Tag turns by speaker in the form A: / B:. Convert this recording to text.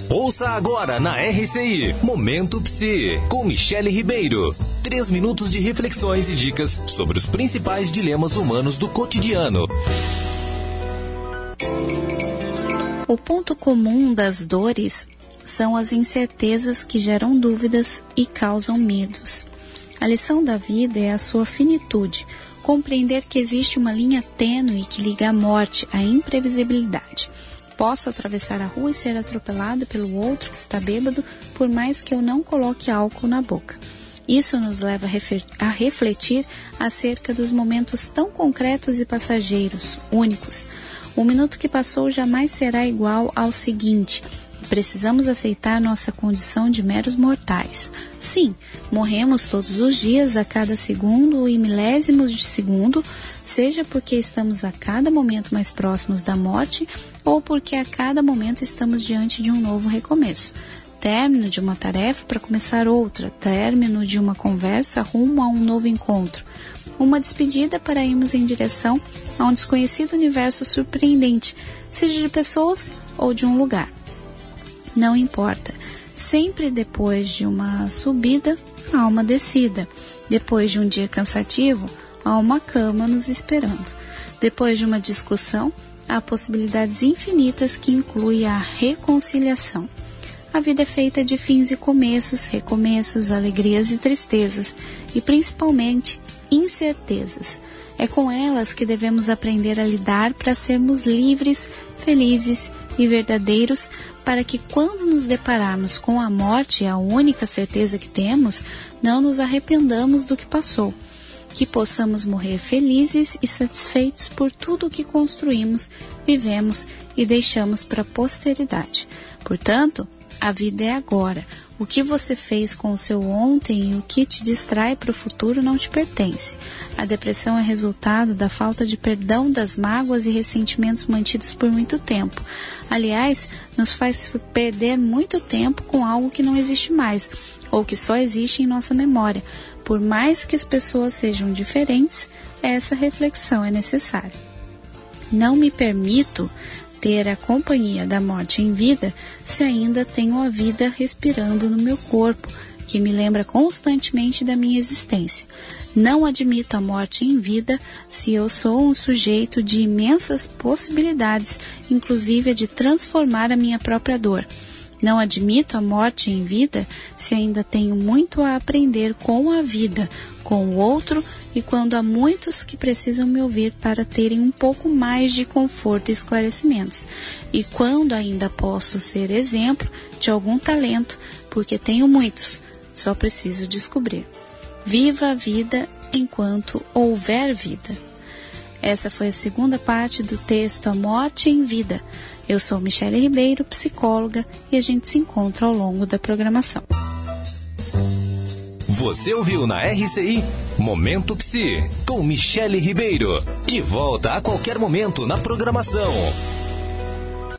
A: Ouça agora na RCI, Momento Psi, com Michele Ribeiro. 3 minutos de reflexões e dicas sobre os principais dilemas humanos do cotidiano.
B: O ponto comum das dores são as incertezas que geram dúvidas e causam medos. A lição da vida é a sua finitude, compreender que existe uma linha tênue que liga a morte à imprevisibilidade. Posso atravessar a rua e ser atropelado pelo outro que está bêbado, por mais que eu não coloque álcool na boca. Isso nos leva a refletir acerca dos momentos tão concretos e passageiros, únicos. O minuto que passou jamais será igual ao seguinte. Precisamos aceitar nossa condição de meros mortais. Sim, morremos todos os dias, a cada segundo e milésimos de segundo, seja porque estamos a cada momento mais próximos da morte ou porque a cada momento estamos diante de um novo recomeço. Término de uma tarefa para começar outra, término de uma conversa rumo a um novo encontro. Uma despedida para irmos em direção a um desconhecido universo surpreendente, seja de pessoas ou de um lugar. Não importa, sempre depois de uma subida, há uma descida. Depois de um dia cansativo, há uma cama nos esperando. Depois de uma discussão, há possibilidades infinitas que incluem a reconciliação. A vida é feita de fins e começos, recomeços, alegrias e tristezas, e principalmente incertezas. É com elas que devemos aprender a lidar para sermos livres, felizes e verdadeiros, para que quando nos depararmos com a morte, a única certeza que temos, não nos arrependamos do que passou. Que possamos morrer felizes e satisfeitos por tudo o que construímos, vivemos e deixamos para a posteridade. Portanto, a vida é agora. O que você fez com o seu ontem e o que te distrai para o futuro não te pertence. A depressão é resultado da falta de perdão das mágoas e ressentimentos mantidos por muito tempo. Aliás, nos faz perder muito tempo com algo que não existe mais, ou que só existe em nossa memória. Por mais que as pessoas sejam diferentes, essa reflexão é necessária. Não me permito ter a companhia da morte em vida se ainda tenho a vida respirando no meu corpo, que me lembra constantemente da minha existência. Não admito a morte em vida se eu sou um sujeito de imensas possibilidades, inclusive a de transformar a minha própria dor. Não admito a morte em vida se ainda tenho muito a aprender com a vida, com o outro e quando há muitos que precisam me ouvir para terem um pouco mais de conforto e esclarecimentos. E quando ainda posso ser exemplo de algum talento, porque tenho muitos, só preciso descobrir. Viva a vida enquanto houver vida. Essa foi a segunda parte do texto A Morte em Vida. Eu sou Michele Ribeiro, psicóloga, e a gente se encontra ao longo da programação.
A: Você ouviu na RCI Momento Psi, com Michele Ribeiro. De volta a qualquer momento na programação.